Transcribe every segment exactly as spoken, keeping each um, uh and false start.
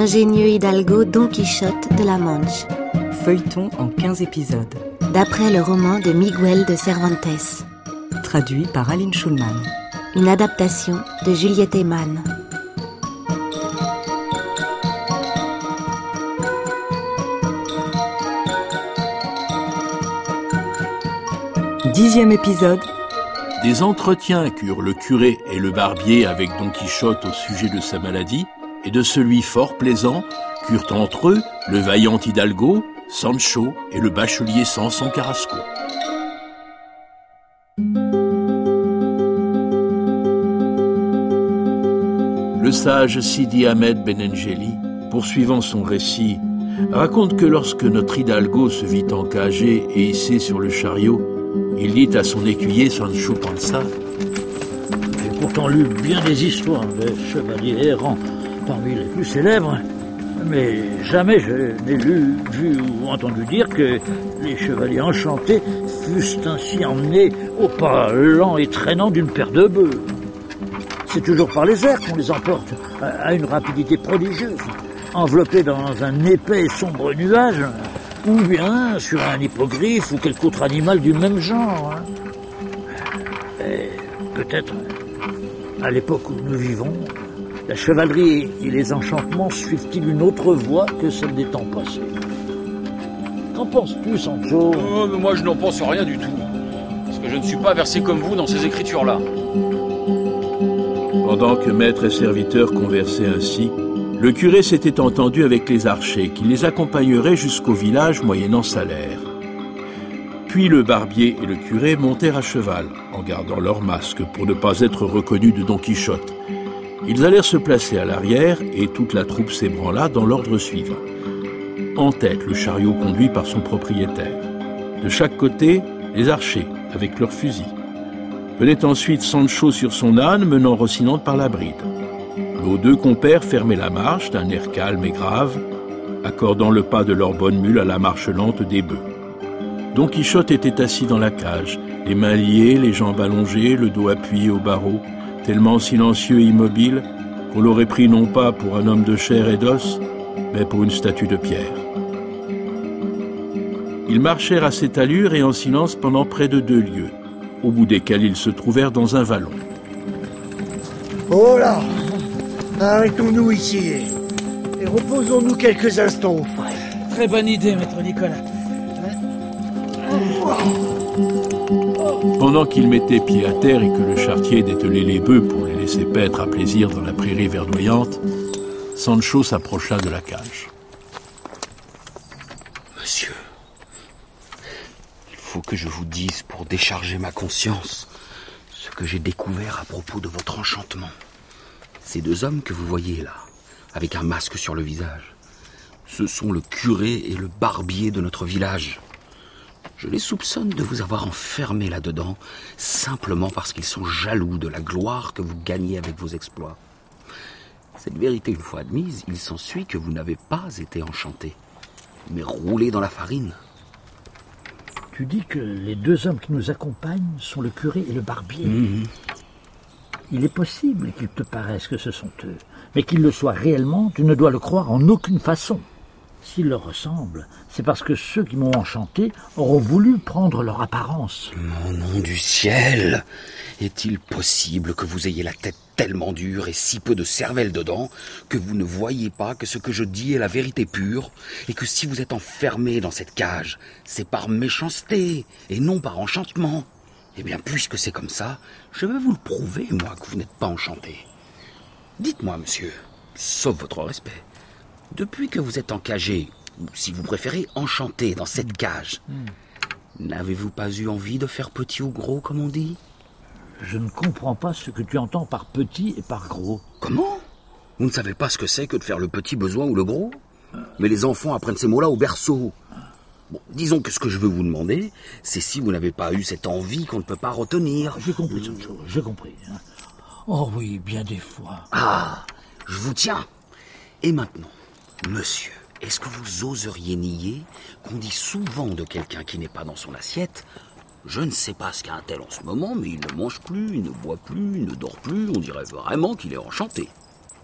l'ingénieux hidalgo Don Quichotte de la Manche. Feuilleton en quinze épisodes. D'après le roman de Miguel de Cervantes. Traduit par Aline Schulman. Une adaptation de Juliette Eman. Dixième épisode. Des entretiens qu'eurent le curé et le barbier avec Don Quichotte au sujet de sa maladie, et de celui fort plaisant qu'eurent entre eux le vaillant hidalgo, Sancho et le bachelier Samson Carrasco. Le sage Sidi Ahmed Benengeli, poursuivant son récit, raconte que lorsque notre hidalgo se vit encagé et hissé sur le chariot, il dit à son écuyer Sancho Panza: « J'ai pourtant lu bien des histoires de chevaliers errants parmi les plus célèbres, mais jamais je n'ai lu, vu ou entendu dire que les chevaliers enchantés fussent ainsi emmenés au pas lent et traînant d'une paire de bœufs. C'est toujours par les airs qu'on les emporte à une rapidité prodigieuse, enveloppés dans un épais et sombre nuage, ou bien sur un hippogriffe ou quelque autre animal du même genre. Hein. Et peut-être, à l'époque où nous vivons, la chevalerie et les enchantements suivent-ils une autre voie que celle des temps passés? Qu'en penses-tu, Sancho? Oh, mais moi je n'en pense rien du tout, parce que je ne suis pas versé comme vous dans ces écritures-là. Pendant que maître et serviteur conversaient ainsi, le curé s'était entendu avec les archers qui les accompagneraient jusqu'au village moyennant salaire. Puis le barbier et le curé montèrent à cheval, en gardant leurs masques pour ne pas être reconnus de Don Quichotte. Ils allèrent se placer à l'arrière et toute la troupe s'ébranla dans l'ordre suivant. En tête, le chariot conduit par son propriétaire. De chaque côté, les archers, avec leurs fusils. Venait ensuite Sancho sur son âne, menant Rocinante par la bride. Nos deux compères fermaient la marche d'un air calme et grave, accordant le pas de leur bonne mule à la marche lente des bœufs. Don Quichotte était assis dans la cage, les mains liées, les jambes allongées, le dos appuyé au barreau, tellement silencieux et immobile qu'on l'aurait pris non pas pour un homme de chair et d'os, mais pour une statue de pierre. Ils marchèrent à cette allure et en silence pendant près de deux lieues, au bout desquels ils se trouvèrent dans un vallon. Oh là! Arrêtons-nous ici et reposons-nous quelques instants au frais. Très bonne idée, maître Nicolas. Pendant qu'ils mettaient pied à terre et que le charretier dételait les bœufs pour les laisser paître à plaisir dans la prairie verdoyante, Sancho s'approcha de la cage. Monsieur, il faut que je vous dise pour décharger ma conscience ce que j'ai découvert à propos de votre enchantement. Ces deux hommes que vous voyez là, avec un masque sur le visage, ce sont le curé et le barbier de notre village. Je les soupçonne de vous avoir enfermé là-dedans, simplement parce qu'ils sont jaloux de la gloire que vous gagnez avec vos exploits. Cette vérité une fois admise, il s'ensuit que vous n'avez pas été enchanté, mais roulé dans la farine. Tu dis que les deux hommes qui nous accompagnent sont le curé et le barbier. Mmh. Il est possible qu'il te paraisse que ce sont eux, mais qu'ils le soient réellement, tu ne dois le croire en aucune façon. S'ils leur ressemblent, c'est parce que ceux qui m'ont enchanté auront voulu prendre leur apparence. Mon nom du ciel! Est-il possible que vous ayez la tête tellement dure et si peu de cervelle dedans que vous ne voyez pas que ce que je dis est la vérité pure et que si vous êtes enfermé dans cette cage, c'est par méchanceté et non par enchantement? Eh bien, puisque c'est comme ça, je vais vous le prouver, moi, que vous n'êtes pas enchanté. Dites-moi, monsieur, sauf votre respect, depuis que vous êtes encagé, ou si vous préférez, enchanté dans cette cage, mmh. n'avez-vous pas eu envie de faire petit ou gros, comme on dit? Je ne comprends pas ce que tu entends par petit et par gros. Comment? Vous ne savez pas ce que c'est que de faire le petit besoin ou le gros? Mais les enfants apprennent ces mots-là au berceau. Bon, disons que ce que je veux vous demander, c'est si vous n'avez pas eu cette envie qu'on ne peut pas retenir. J'ai compris, Sancho, j'ai compris. Oh oui, bien des fois. Ah, je vous tiens. Et maintenant, monsieur, est-ce que vous oseriez nier qu'on dit souvent de quelqu'un qui n'est pas dans son assiette: je ne sais pas ce qu'a un tel en ce moment, mais il ne mange plus, il ne boit plus, il ne dort plus, on dirait vraiment qu'il est enchanté.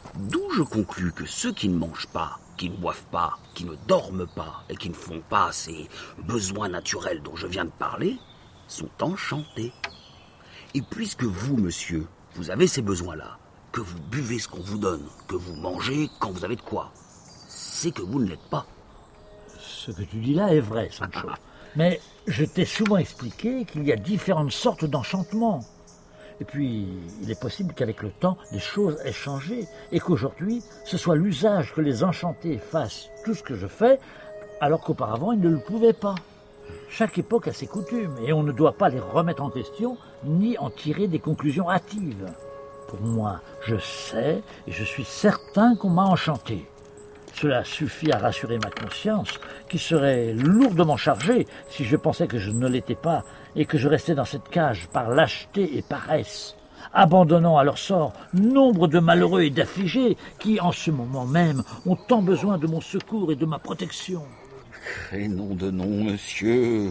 D'où je conclus que ceux qui ne mangent pas, qui ne boivent pas, qui ne dorment pas et qui ne font pas ces besoins naturels dont je viens de parler, sont enchantés. Et puisque vous, monsieur, vous avez ces besoins-là, que vous buvez ce qu'on vous donne, que vous mangez quand vous avez de quoi, c'est que vous ne l'êtes pas. Ce que tu dis là est vrai, Sancho. Mais je t'ai souvent expliqué qu'il y a différentes sortes d'enchantements. Et puis, il est possible qu'avec le temps, les choses aient changé et qu'aujourd'hui, ce soit l'usage que les enchantés fassent tout ce que je fais, alors qu'auparavant, ils ne le pouvaient pas. Chaque époque a ses coutumes et on ne doit pas les remettre en question ni en tirer des conclusions hâtives. Pour moi, je sais et je suis certain qu'on m'a enchanté. Cela suffit à rassurer ma conscience, qui serait lourdement chargée si je pensais que je ne l'étais pas et que je restais dans cette cage par lâcheté et paresse, abandonnant à leur sort nombre de malheureux et d'affligés qui, en ce moment même, ont tant besoin de mon secours et de ma protection. Et nom de nom, monsieur.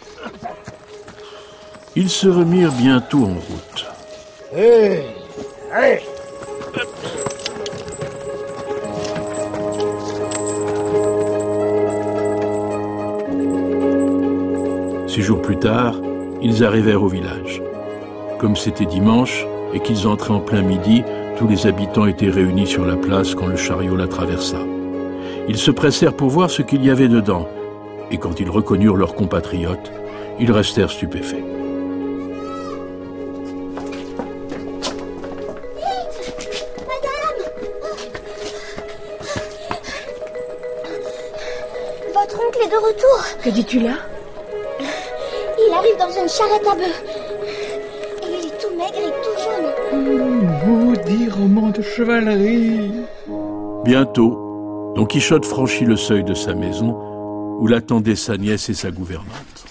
Ils se remirent bientôt en route. Hé, allez. Six jours plus tard, ils arrivèrent au village. Comme c'était dimanche et qu'ils entraient en plein midi, tous les habitants étaient réunis sur la place quand le chariot la traversa. Ils se pressèrent pour voir ce qu'il y avait dedans, et quand ils reconnurent leurs compatriotes, ils restèrent stupéfaits. Votre oncle est de retour. Que dis-tu là? Il arrive dans une charrette à bœufs. Et il est tout maigre et tout jaune. Mmh, maudit roman de chevalerie. Bientôt, Don Quichotte franchit le seuil de sa maison, où l'attendaient sa nièce et sa gouvernante.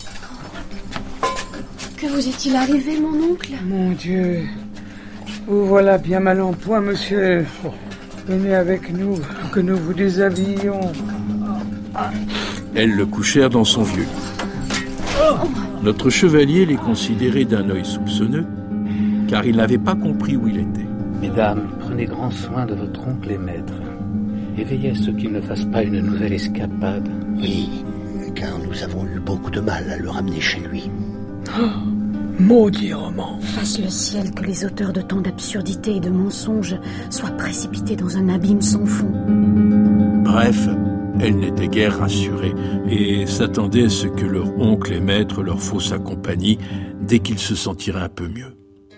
Que vous est-il arrivé, mon oncle? Mon Dieu, vous voilà bien mal en point, monsieur. Venez avec nous, que nous vous déshabillions. Elles le couchèrent dans son vieux lit. Notre chevalier les considérait d'un œil soupçonneux, car il n'avait pas compris où il était. Mesdames, prenez grand soin de votre oncle et maître. Et veillez à ce qu'il ne fasse pas une nouvelle escapade. Oui, car nous avons eu beaucoup de mal à le ramener chez lui. Oh, maudit roman. Fasse le ciel que les auteurs de tant d'absurdités et de mensonges soient précipités dans un abîme sans fond. Bref, elles n'étaient guère rassurées et s'attendaient à ce que leur oncle et maître leur faussent compagnie dès qu'ils se sentiraient un peu mieux.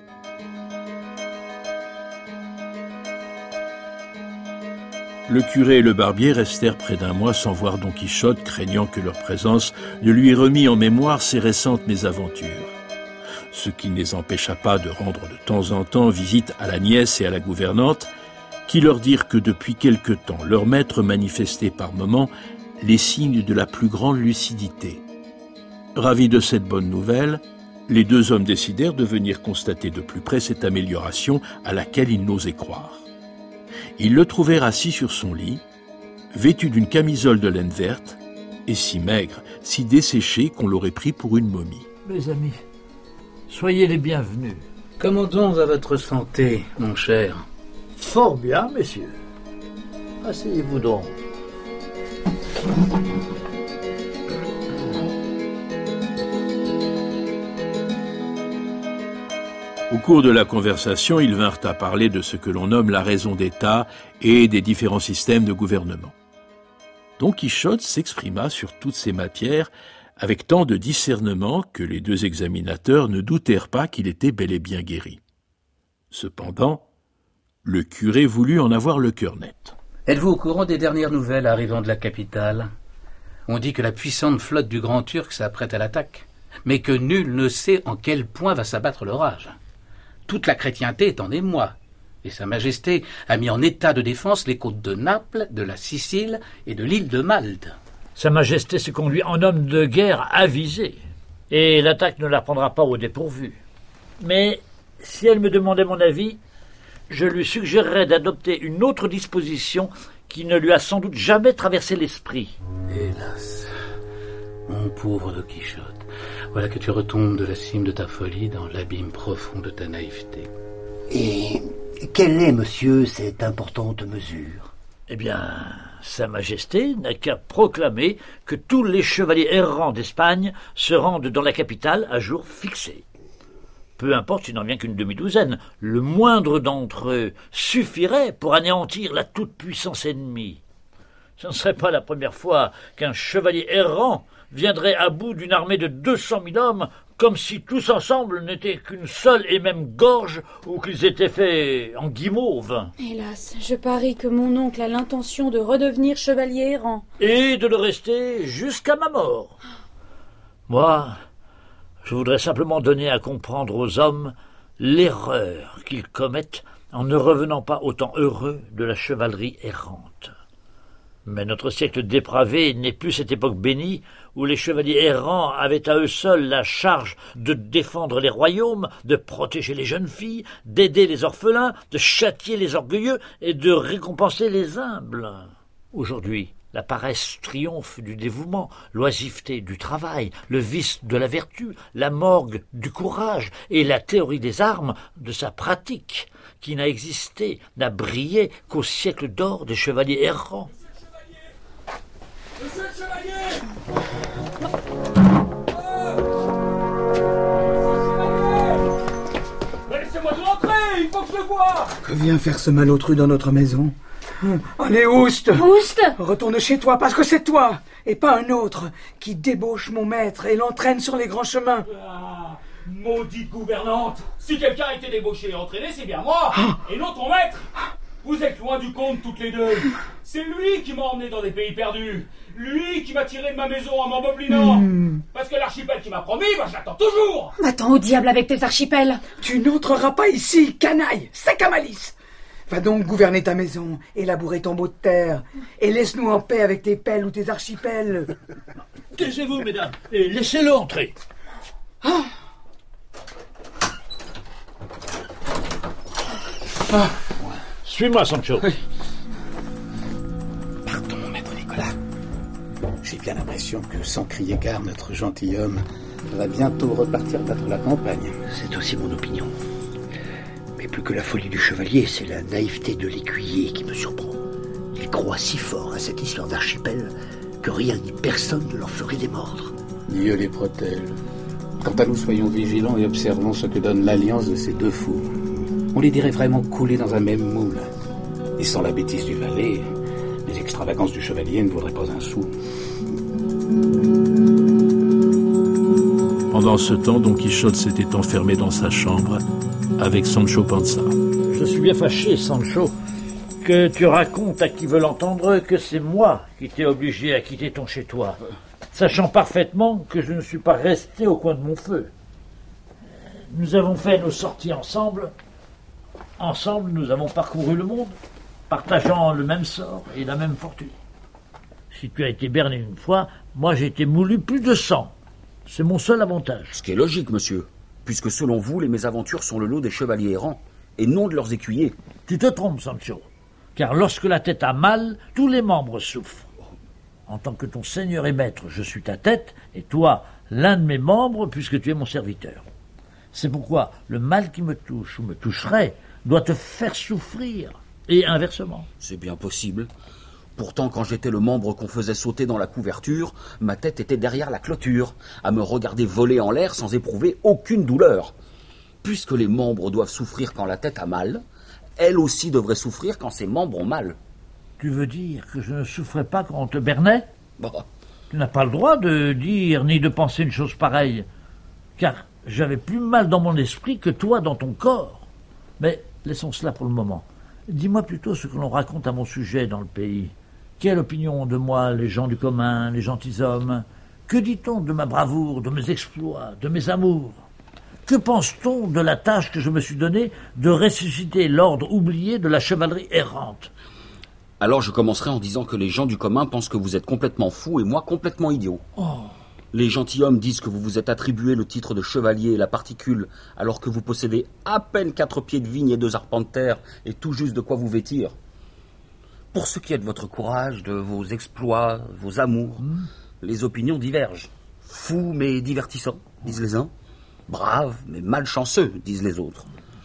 Le curé et le barbier restèrent près d'un mois sans voir Don Quichotte, craignant que leur présence ne lui remît en mémoire ses récentes mésaventures. Ce qui ne les empêcha pas de rendre de temps en temps visite à la nièce et à la gouvernante, qui leur dirent que depuis quelque temps, leur maître manifestait par moments les signes de la plus grande lucidité. Ravis de cette bonne nouvelle, les deux hommes décidèrent de venir constater de plus près cette amélioration à laquelle ils n'osaient croire. Ils le trouvèrent assis sur son lit, vêtu d'une camisole de laine verte, et si maigre, si desséché qu'on l'aurait pris pour une momie. Mes amis, soyez les bienvenus. Comment donc va votre santé, mon cher? Fort bien, messieurs. Asseyez-vous donc. Au cours de la conversation, ils vinrent à parler de ce que l'on nomme la raison d'État et des différents systèmes de gouvernement. Don Quichotte s'exprima sur toutes ces matières avec tant de discernement que les deux examinateurs ne doutèrent pas qu'il était bel et bien guéri. Cependant, le curé voulut en avoir le cœur net. Êtes-vous au courant des dernières nouvelles arrivant de la capitale? On dit que la puissante flotte du Grand Turc s'apprête à l'attaque, mais que nul ne sait en quel point va s'abattre l'orage. Toute la chrétienté est en émoi, et Sa Majesté a mis en état de défense les côtes de Naples, de la Sicile et de l'île de Malte. Sa Majesté se conduit en homme de guerre avisé, et l'attaque ne la prendra pas au dépourvu. Mais si elle me demandait mon avis, je lui suggérerais d'adopter une autre disposition qui ne lui a sans doute jamais traversé l'esprit. Hélas, mon pauvre Don Quichotte, voilà que tu retombes de la cime de ta folie dans l'abîme profond de ta naïveté. Et Quelle est, monsieur, cette importante mesure? Eh bien, Sa Majesté n'a qu'à proclamer que tous les chevaliers errants d'Espagne se rendent dans la capitale à jour fixé. Peu importe s'il n'en vient qu'une demi-douzaine, le moindre d'entre eux suffirait pour anéantir la toute-puissance ennemie. Ce ne serait pas la première fois qu'un chevalier errant viendrait à bout d'une armée de deux cent mille hommes, comme si tous ensemble n'étaient qu'une seule et même gorge, ou qu'ils étaient faits en guimauve. Hélas, je parie que mon oncle a l'intention de redevenir chevalier errant. Et de le rester jusqu'à ma mort. Moi, je voudrais simplement donner à comprendre aux hommes l'erreur qu'ils commettent en ne revenant pas autant heureux de la chevalerie errante. Mais notre siècle dépravé n'est plus cette époque bénie où les chevaliers errants avaient à eux seuls la charge de défendre les royaumes, de protéger les jeunes filles, d'aider les orphelins, de châtier les orgueilleux et de récompenser les humbles. Aujourd'hui, la paresse triomphe du dévouement, l'oisiveté du travail, le vice de la vertu, la morgue du courage et la théorie des armes de sa pratique, qui n'a existé, n'a brillé qu'au siècle d'or des chevaliers errants. Monsieur le chevalier! Mais laissez-moi de rentrer, il faut que je le voie! Que vient faire ce malotru dans notre maison? Allez, Ouste! Ouste! Retourne chez toi, parce que c'est toi, et pas un autre, qui débauche mon maître et l'entraîne sur les grands chemins. Ah, maudite gouvernante! Si quelqu'un a été débauché et entraîné, c'est bien moi! Et non ton maître! Vous êtes loin du compte toutes les deux. C'est lui qui m'a emmené dans des pays perdus. Lui qui m'a tiré de ma maison en m'emboblinant. Mmh. Parce que l'archipel qui m'a promis, bah, je l'attends toujours. Va-t'en au diable avec tes archipels. Tu n'entreras pas ici, canaille, sec à malice. Va donc gouverner ta maison et labourer ton beau de terre. Et laisse-nous en paix avec tes pelles ou tes archipels. Taisez-vous, mesdames, et laissez-le entrer. Ah. Ah. Suis-moi, Sancho. Oui. Pardon, maître Nicolas. J'ai bien l'impression que, sans crier gare, notre gentilhomme va bientôt repartir battre la campagne. C'est aussi mon opinion. Mais plus que la folie du chevalier, c'est la naïveté de l'écuyer qui me surprend. Il croit si fort à cette histoire d'archipel que rien ni personne ne leur ferait démordre. Dieu les protège. Quant à nous, soyons vigilants et observons ce que donne l'alliance de ces deux fous. On les dirait vraiment coulés dans un même moule. Et sans la bêtise du valet, les extravagances du chevalier ne vaudraient pas un sou. Pendant ce temps, Don Quichotte s'était enfermé dans sa chambre avec Sancho Panza. Je suis bien fâché, Sancho, que tu racontes à qui veut l'entendre que c'est moi qui t'ai obligé à quitter ton chez-toi, sachant parfaitement que je ne suis pas resté au coin de mon feu. Nous avons fait nos sorties ensemble. Ensemble, nous avons parcouru le monde, partageant le même sort et la même fortune. Si tu as été berné une fois, moi j'ai été moulu plus de cent. C'est mon seul avantage. Ce qui est logique, monsieur, puisque selon vous, les mésaventures sont le lot des chevaliers errants, et non de leurs écuyers. Tu te trompes, Sancho, car lorsque la tête a mal, tous les membres souffrent. En tant que ton seigneur et maître, je suis ta tête, et toi, l'un de mes membres, puisque tu es mon serviteur. C'est pourquoi le mal qui me touche ou me toucherait doit te faire souffrir, et inversement. C'est bien possible. Pourtant, quand j'étais le membre qu'on faisait sauter dans la couverture, ma tête était derrière la clôture, à me regarder voler en l'air sans éprouver aucune douleur. Puisque les membres doivent souffrir quand la tête a mal, elle aussi devrait souffrir quand ses membres ont mal. Tu veux dire que je ne souffrais pas quand on te bernait? Bah. Tu n'as pas le droit de dire ni de penser une chose pareille, car j'avais plus mal dans mon esprit que toi dans ton corps. Mais laissons cela pour le moment. Dis-moi plutôt ce que l'on raconte à mon sujet dans le pays. Quelle opinion ont de moi les gens du commun, les gentilshommes? Que dit-on de ma bravoure, de mes exploits, de mes amours? Que pense-t-on de la tâche que je me suis donnée de ressusciter l'ordre oublié de la chevalerie errante? Alors je commencerai en disant que les gens du commun pensent que vous êtes complètement fou et moi complètement idiot. Oh. Les gentilshommes disent que vous vous êtes attribué le titre de chevalier et la particule, alors que vous possédez à peine quatre pieds de vigne et deux arpents de terre, et tout juste de quoi vous vêtir. Pour ce qui est de votre courage, de vos exploits, vos amours, mmh. les opinions divergent. Fou mais divertissant, disent les uns. Brave mais malchanceux, disent les autres.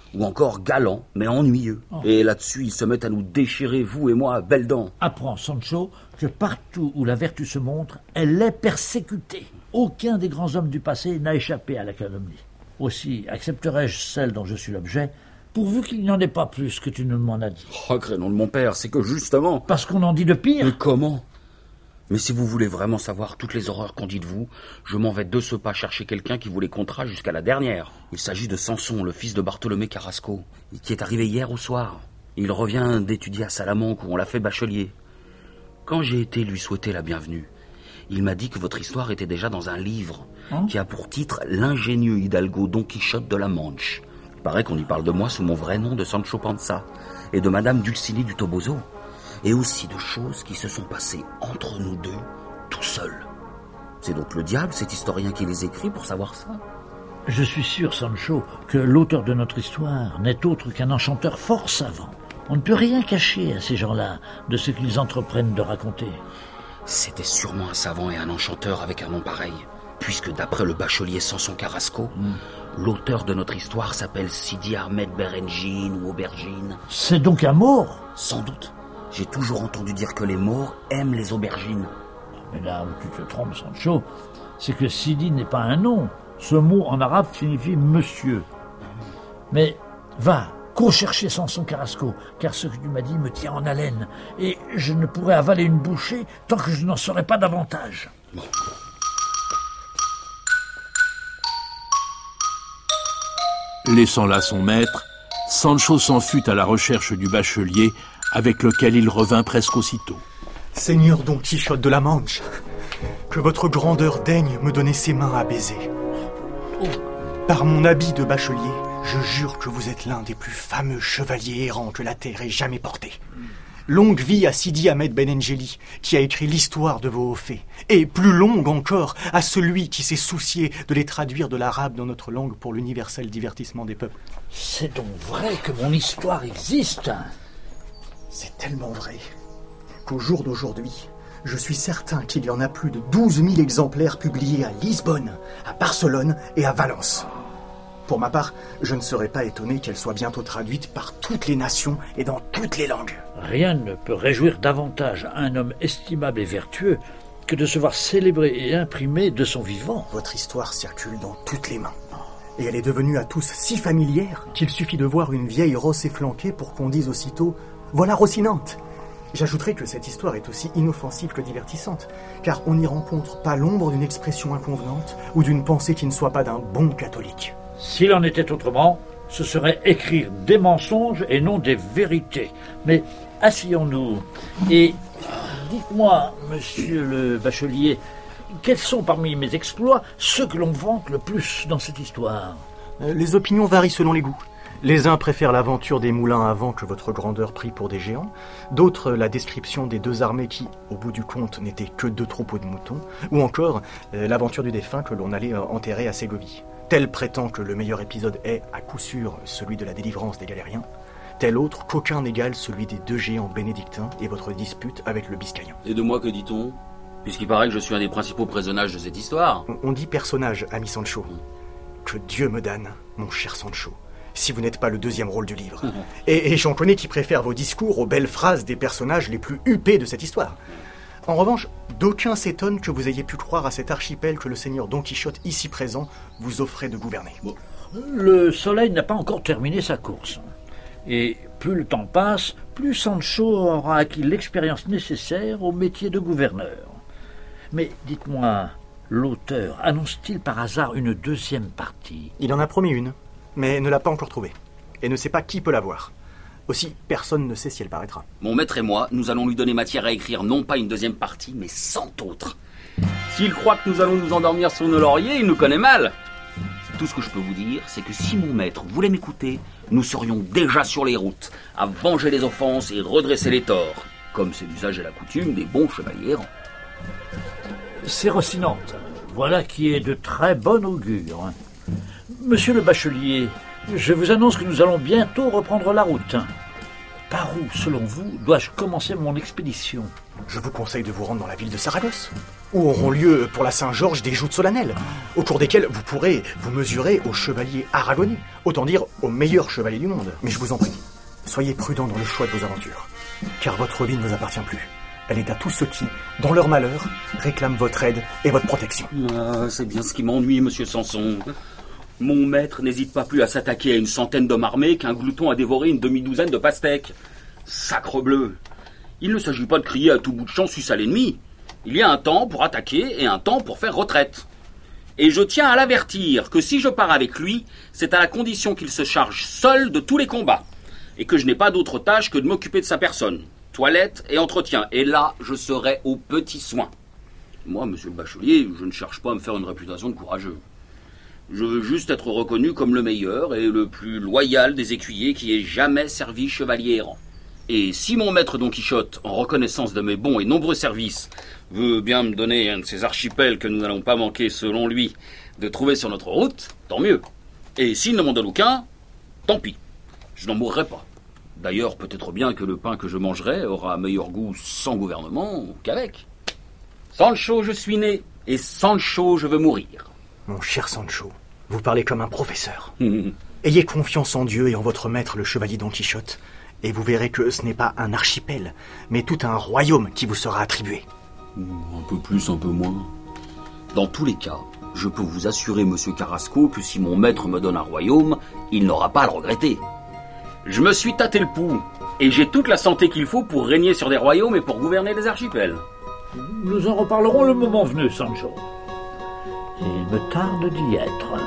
Ou encore galant, mais ennuyeux. Oh. Et là-dessus, ils se mettent à nous déchirer, vous et moi, à belles dents. Apprends, Sancho, que partout où la vertu se montre, elle est persécutée. Aucun des grands hommes du passé n'a échappé à la calomnie. Aussi, accepterais-je celle dont je suis l'objet, pourvu qu'il n'y en ait pas plus que tu ne m'en as dit. Oh, crénom de mon père, c'est que justement... Parce qu'on en dit de pire. Mais comment ? Mais si vous voulez vraiment savoir toutes les horreurs qu'on dit de vous, je m'en vais de ce pas chercher quelqu'un qui vous les comptera jusqu'à la dernière. Il s'agit de Samson, le fils de Bartholomé Carrasco, qui est arrivé hier au soir. Il revient d'étudier à Salamanque où on l'a fait bachelier. Quand j'ai été lui souhaiter la bienvenue, il m'a dit que votre histoire était déjà dans un livre hein qui a pour titre « L'ingénieux Hidalgo Don Quichotte de la Manche ». Il paraît qu'on y parle de moi sous mon vrai nom de Sancho Panza et de Madame Dulcinée du Toboso. Et aussi de choses qui se sont passées entre nous deux, tout seuls. C'est donc le diable, cet historien qui les écrit, pour savoir ça ? Je suis sûr, Sancho, que l'auteur de notre histoire n'est autre qu'un enchanteur fort savant. On ne peut rien cacher à ces gens-là de ce qu'ils entreprennent de raconter. C'était sûrement un savant et un enchanteur avec un nom pareil, puisque d'après le bachelier Samson Carrasco, mm. l'auteur de notre histoire s'appelle Sidi Ahmed Berengine ou Aubergine. C'est donc un Maure ? Sans doute. J'ai toujours entendu dire que les Maures aiment les aubergines. Mais là où tu te trompes, Sancho, c'est que Sidi n'est pas un nom. Ce mot en arabe signifie monsieur. Mais va, cours chercher Samson Carrasco, car ce que tu m'as dit me tient en haleine, et je ne pourrai avaler une bouchée tant que je n'en saurai pas davantage. Bon. Laissant là son maître, Sancho s'en fut à la recherche du bachelier, avec lequel il revint presque aussitôt. Seigneur Don Quichotte de la Manche, que votre grandeur daigne me donner ses mains à baiser. Par mon habit de bachelier, je jure que vous êtes l'un des plus fameux chevaliers errants que la terre ait jamais porté. Longue vie à Sidi Ahmed Benengeli, qui a écrit l'histoire de vos hauts faits, et plus longue encore à celui qui s'est soucié de les traduire de l'arabe dans notre langue pour l'universel divertissement des peuples. C'est donc vrai que mon histoire existe ? C'est tellement vrai qu'au jour d'aujourd'hui, je suis certain qu'il y en a plus de douze mille exemplaires publiés à Lisbonne, à Barcelone et à Valence. Pour ma part, je ne serais pas étonné qu'elle soit bientôt traduite par toutes les nations et dans toutes les langues. Rien ne peut réjouir davantage un homme estimable et vertueux que de se voir célébré et imprimé de son vivant. Votre histoire circule dans toutes les mains. Et elle est devenue à tous si familière qu'il suffit de voir une vieille rosse efflanquée pour qu'on dise aussitôt « Voilà Rocinante !» J'ajouterai que cette histoire est aussi inoffensive que divertissante, car on n'y rencontre pas l'ombre d'une expression inconvenante ou d'une pensée qui ne soit pas d'un bon catholique. S'il en était autrement, ce serait écrire des mensonges et non des vérités. Mais asseyons-nous et dites-moi, monsieur le bachelier, quels sont parmi mes exploits ceux que l'on vante le plus dans cette histoire ? Les opinions varient selon les goûts. Les uns préfèrent l'aventure des moulins à vent que votre grandeur prit pour des géants, d'autres la description des deux armées qui, au bout du compte, n'étaient que deux troupeaux de moutons, ou encore euh, l'aventure du défunt que l'on allait euh, enterrer à Ségovie. Tel prétend que le meilleur épisode est, à coup sûr, celui de la délivrance des Galériens, tel autre qu'aucun n'égale celui des deux géants bénédictins et votre dispute avec le Biscayen. Et de moi, que dit-on ? Puisqu'il paraît que je suis un des principaux personnages de cette histoire. On, on dit personnage, ami Sancho. Que Dieu me donne, mon cher Sancho, si vous n'êtes pas le deuxième rôle du livre. Mmh. Et, et j'en connais qui préfèrent vos discours aux belles phrases des personnages les plus huppés de cette histoire. En revanche, d'aucuns s'étonnent que vous ayez pu croire à cet archipel que le seigneur Don Quichotte, ici présent, vous offrait de gouverner. Bon. Le soleil n'a pas encore terminé sa course. Et plus le temps passe, plus Sancho aura acquis l'expérience nécessaire au métier de gouverneur. Mais dites-moi, l'auteur annonce-t-il par hasard une deuxième partie ? Il en a promis une, mais ne l'a pas encore trouvée, et ne sait pas qui peut la voir. Aussi, personne ne sait si elle paraîtra. Mon maître et moi, nous allons lui donner matière à écrire non pas une deuxième partie, mais cent autres. S'il croit que nous allons nous endormir sur nos lauriers, il nous connaît mal. Tout ce que je peux vous dire, c'est que si mon maître voulait m'écouter, nous serions déjà sur les routes, à venger les offenses et redresser les torts, comme c'est l'usage et la coutume des bons chevaliers errants. C'est Rocinante. Voilà qui est de très bon augure. Monsieur le bachelier, je vous annonce que nous allons bientôt reprendre la route. Par où, selon vous, dois-je commencer mon expédition ? Je vous conseille de vous rendre dans la ville de Saragosse. où auront lieu pour la Saint-Georges des joutes solennelles, au cours desquelles vous pourrez vous mesurer aux chevaliers aragonais, autant dire aux meilleurs chevaliers du monde. Mais je vous en prie, soyez prudents dans le choix de vos aventures, car votre vie ne vous appartient plus. Elle est à tous ceux qui, dans leur malheur, réclament votre aide et votre protection. Ah, c'est bien ce qui m'ennuie, monsieur Sanson. Mon maître n'hésite pas plus à s'attaquer à une centaine d'hommes armés qu'un glouton à dévorer une demi-douzaine de pastèques. Sacrebleu! Il ne s'agit pas de crier à tout bout de champ suce à l'ennemi. Il y a un temps pour attaquer et un temps pour faire retraite. Et je tiens à l'avertir que si je pars avec lui, c'est à la condition qu'il se charge seul de tous les combats, et que je n'ai pas d'autre tâche que de m'occuper de sa personne, toilette et entretien. Et là, je serai aux petits soins. Moi, monsieur le bachelier, je ne cherche pas à me faire une réputation de courageux. Je veux juste être reconnu comme le meilleur et le plus loyal des écuyers qui ait jamais servi chevalier errant. Et si mon maître Don Quichotte, en reconnaissance de mes bons et nombreux services, veut bien me donner un de ces archipels que nous n'allons pas manquer, selon lui, de trouver sur notre route, tant mieux. Et s'il ne m'en donne aucun, tant pis. Je n'en mourrai pas. D'ailleurs, peut-être bien que le pain que je mangerai aura meilleur goût sans gouvernement qu'avec. Sancho, je suis né, et Sancho, je veux mourir. Mon cher Sancho, vous parlez comme un professeur. Ayez confiance en Dieu et en votre maître, le chevalier Don Quichotte, et vous verrez que ce n'est pas un archipel, mais tout un royaume qui vous sera attribué. Un peu plus, un peu moins. Dans tous les cas, je peux vous assurer, monsieur Carrasco, que si mon maître me donne un royaume, il n'aura pas à le regretter. Je me suis tâté le pouls, et j'ai toute la santé qu'il faut pour régner sur des royaumes et pour gouverner des archipels. Nous en reparlerons le moment venu, Sancho. Et il me tarde d'y être.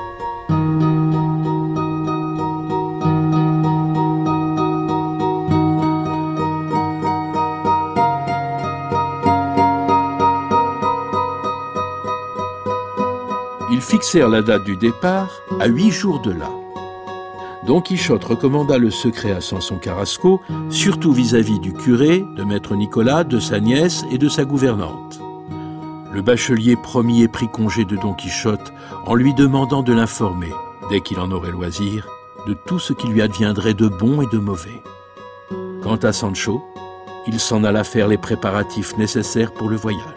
Ils fixèrent la date du départ à huit jours de là. Don Quichotte recommanda le secret à Samson Carrasco, surtout vis-à-vis du curé, de maître Nicolas, de sa nièce et de sa gouvernante. Le bachelier promit et prit congé de Don Quichotte en lui demandant de l'informer, dès qu'il en aurait loisir, de tout ce qui lui adviendrait de bon et de mauvais. Quant à Sancho, il s'en alla faire les préparatifs nécessaires pour le voyage.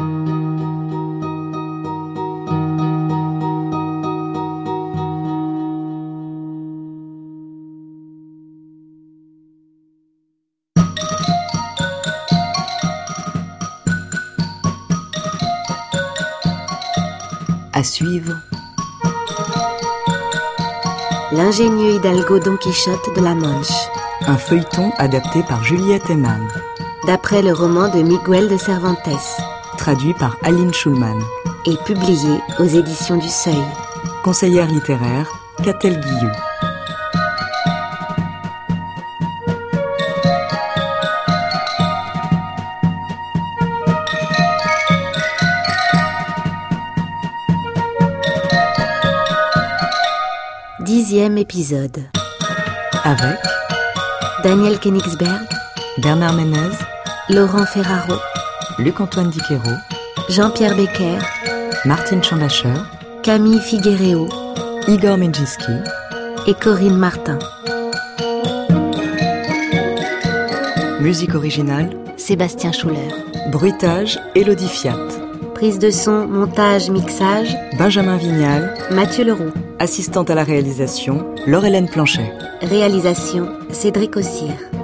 À suivre. L'ingénieux hidalgo Don Quichotte de la Manche. Un feuilleton adapté par Juliette Eman. D'après le roman de Miguel de Cervantes. Traduit par Aline Schulman. Et publié aux éditions du Seuil. Conseillère littéraire, Catel Guillou. Dixième épisode. Avec Daniel Königsberg, Bernard Ménez, Laurent Ferraro, Luc-Antoine Diquero, Jean-Pierre Becker, Martine Chambacher, Camille Figueréo, Igor Medjiski et Corinne Martin. Musique originale, Sébastien Schuller. Bruitage, Élodie Fiat. Prise de son, montage, mixage, Benjamin Vignal, Mathieu Leroux. Assistante à la réalisation, Laure-Hélène Planchet. Réalisation, Cédric Ossire.